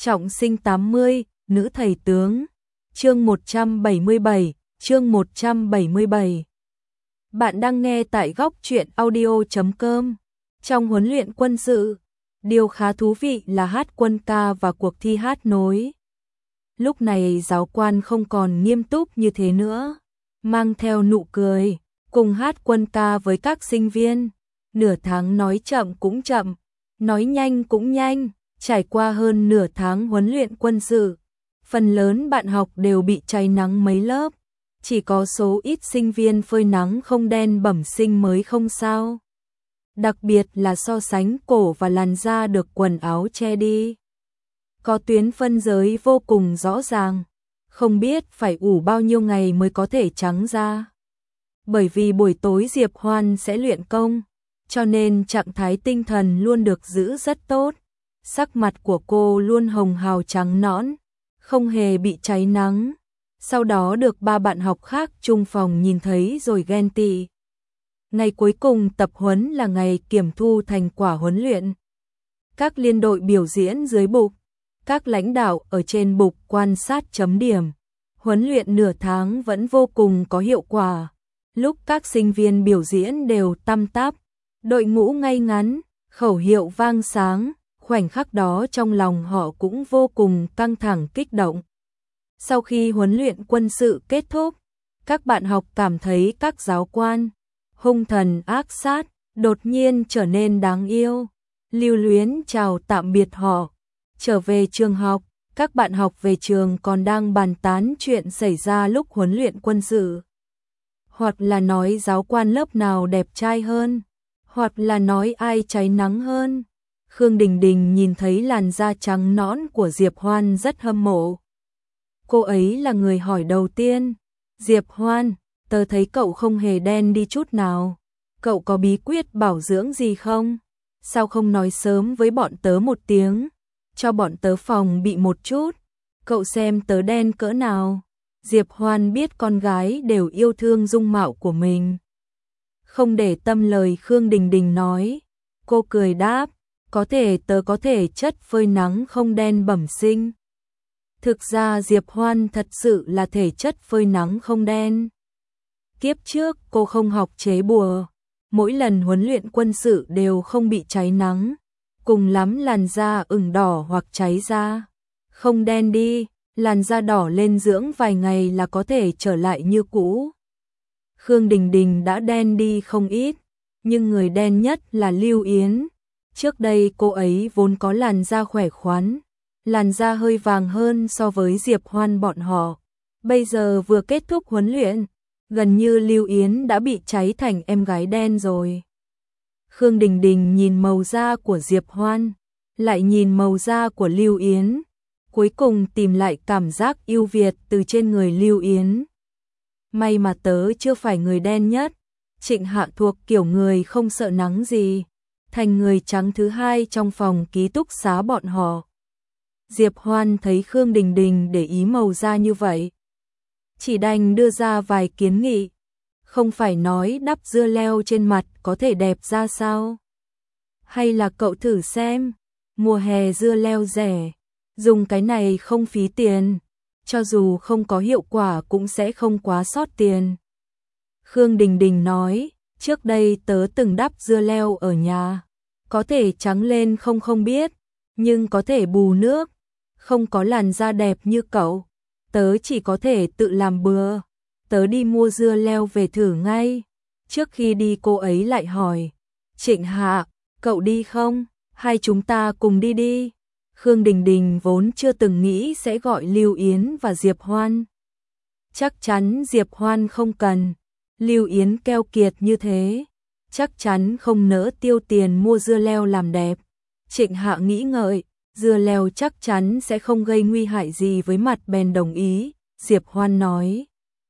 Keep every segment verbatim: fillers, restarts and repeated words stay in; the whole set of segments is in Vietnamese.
Trọng sinh tám mươi, nữ thầy tướng. Chương một trăm bảy mươi bảy, chương một trăm bảy mươi bảy. Bạn đang nghe tại góc truyện audio chấm com. Trong huấn luyện quân sự, điều khá thú vị là hát quân ca và cuộc thi hát nối. Lúc này giáo quan không còn nghiêm túc như thế nữa, mang theo nụ cười, cùng hát quân ca với các sinh viên. Nửa tháng nói chậm cũng chậm, nói nhanh cũng nhanh. Trải qua hơn nửa tháng huấn luyện quân sự, phần lớn bạn học đều bị cháy nắng mấy lớp, chỉ có số ít sinh viên phơi nắng không đen bẩm sinh mới không sao. Đặc biệt là so sánh cổ và làn da được quần áo che đi. Có tuyến phân giới vô cùng rõ ràng, không biết phải ủ bao nhiêu ngày mới có thể trắng da. Bởi vì buổi tối Diệp Hoan sẽ luyện công, cho nên trạng thái tinh thần luôn được giữ rất tốt. Sắc mặt của cô luôn hồng hào trắng nõn, không hề bị cháy nắng. Sau đó được ba bạn học khác chung phòng nhìn thấy rồi ghen tị. Ngày cuối cùng tập huấn là ngày kiểm thu thành quả huấn luyện. Các liên đội biểu diễn dưới bục, các lãnh đạo ở trên bục quan sát chấm điểm. Huấn luyện nửa tháng vẫn vô cùng có hiệu quả. Lúc các sinh viên biểu diễn đều tăm tắp, đội ngũ ngay ngắn, khẩu hiệu vang sáng. Khoảnh khắc đó trong lòng họ cũng vô cùng căng thẳng kích động. Sau khi huấn luyện quân sự kết thúc, các bạn học cảm thấy các giáo quan, hung thần ác sát, đột nhiên trở nên đáng yêu. Lưu luyến chào tạm biệt họ. Trở về trường học, các bạn học về trường còn đang bàn tán chuyện xảy ra lúc huấn luyện quân sự. Hoặc là nói giáo quan lớp nào đẹp trai hơn, hoặc là nói ai cháy nắng hơn. Khương Đình Đình nhìn thấy làn da trắng nõn của Diệp Hoan rất hâm mộ. Cô ấy là người hỏi đầu tiên. Diệp Hoan, tớ thấy cậu không hề đen đi chút nào. Cậu có bí quyết bảo dưỡng gì không? Sao không nói sớm với bọn tớ một tiếng? Cho bọn tớ phòng bị một chút. Cậu xem tớ đen cỡ nào. Diệp Hoan biết con gái đều yêu thương dung mạo của mình. Không để tâm lời Khương Đình Đình nói. Cô cười đáp. Có thể tớ có thể chất phơi nắng không đen bẩm sinh. Thực ra Diệp Hoan thật sự là thể chất phơi nắng không đen. Kiếp trước cô không học chế bùa, mỗi lần huấn luyện quân sự đều không bị cháy nắng, cùng lắm làn da ửng đỏ hoặc cháy da. Không đen đi, làn da đỏ lên dưỡng vài ngày là có thể trở lại như cũ. Khương Đình Đình đã đen đi không ít, nhưng người đen nhất là Lưu Yến. Trước đây cô ấy vốn có làn da khỏe khoắn, làn da hơi vàng hơn so với Diệp Hoan bọn họ. Bây giờ vừa kết thúc huấn luyện, gần như Lưu Yến đã bị cháy thành em gái đen rồi. Khương Đình Đình nhìn màu da của Diệp Hoan, lại nhìn màu da của Lưu Yến, cuối cùng tìm lại cảm giác ưu việt từ trên người Lưu Yến. May mà tớ chưa phải người đen nhất, Trịnh Hạ thuộc kiểu người không sợ nắng gì. Thành người trắng thứ hai trong phòng ký túc xá bọn họ. Diệp Hoan thấy Khương Đình Đình để ý màu da như vậy, chỉ đành đưa ra vài kiến nghị. Không phải nói đắp dưa leo trên mặt có thể đẹp ra sao? Hay là cậu thử xem, mùa hè dưa leo rẻ, dùng cái này không phí tiền, cho dù không có hiệu quả cũng sẽ không quá sót tiền. Khương Đình Đình nói, trước đây tớ từng đắp dưa leo ở nhà. Có thể trắng lên không không biết, nhưng có thể bù nước. Không có làn da đẹp như cậu, tớ chỉ có thể tự làm bừa. Tớ đi mua dưa leo về thử ngay. Trước khi đi cô ấy lại hỏi, Trịnh Hạ, cậu đi không? Hai chúng ta cùng đi đi. Khương Đình Đình vốn chưa từng nghĩ sẽ gọi Lưu Yến và Diệp Hoan. Chắc chắn Diệp Hoan không cần. Lưu Yến keo kiệt như thế, chắc chắn không nỡ tiêu tiền mua dưa leo làm đẹp. Trịnh Hạ nghĩ ngợi, dưa leo chắc chắn sẽ không gây nguy hại gì với mặt bèn đồng ý. Diệp Hoan nói,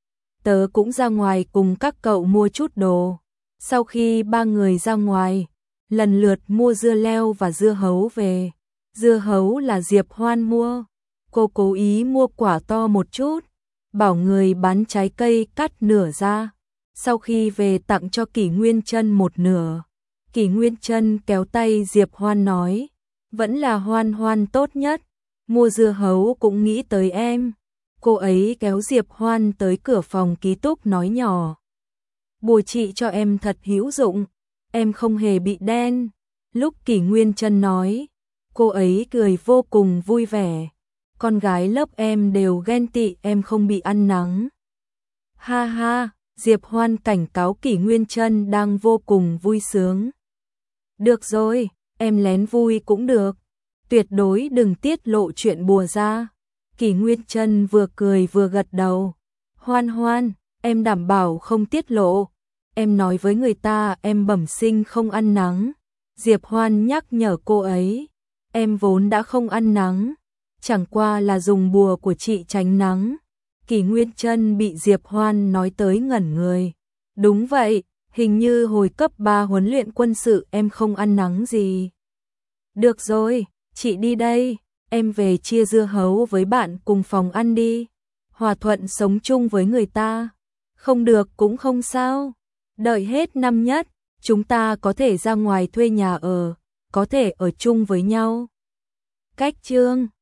tớ cũng ra ngoài cùng các cậu mua chút đồ. Sau khi ba người ra ngoài, lần lượt mua dưa leo và dưa hấu về. Dưa hấu là Diệp Hoan mua, cô cố ý mua quả to một chút, bảo người bán trái cây cắt nửa ra. Sau khi về tặng cho Kỷ Nguyên Trân một nửa. Kỷ Nguyên Trân kéo tay Diệp Hoan nói, vẫn là Hoan Hoan tốt nhất. mua dưa hấu cũng nghĩ tới em. Cô ấy kéo Diệp Hoan tới cửa phòng ký túc nói nhỏ. Bùa chị cho em thật hữu dụng, em không hề bị đen. Lúc Kỷ Nguyên Chân nói, cô ấy cười vô cùng vui vẻ. Con gái lớp em đều ghen tị em không bị ăn nắng. Ha ha, Diệp Hoan cảnh cáo Kỷ Nguyên Chân đang vô cùng vui sướng. Được rồi, em lén vui cũng được. Tuyệt đối đừng tiết lộ chuyện bùa ra. Kỷ Nguyên Chân vừa cười vừa gật đầu. Hoan Hoan, em đảm bảo không tiết lộ. Em nói với người ta em bẩm sinh không ăn nắng. Diệp Hoan nhắc nhở cô ấy. Em vốn đã không ăn nắng, chẳng qua là dùng bùa của chị tránh nắng. Kỷ Nguyên Chân bị Diệp Hoan nói tới ngẩn người. Đúng vậy, hình như hồi cấp ba huấn luyện quân sự em không ăn nắng gì. Được rồi, chị đi đây, em về chia dưa hấu với bạn cùng phòng ăn đi. Hòa thuận sống chung với người ta. Không được cũng không sao. Đợi hết năm nhất, chúng ta có thể ra ngoài thuê nhà ở, có thể ở chung với nhau. Cách chương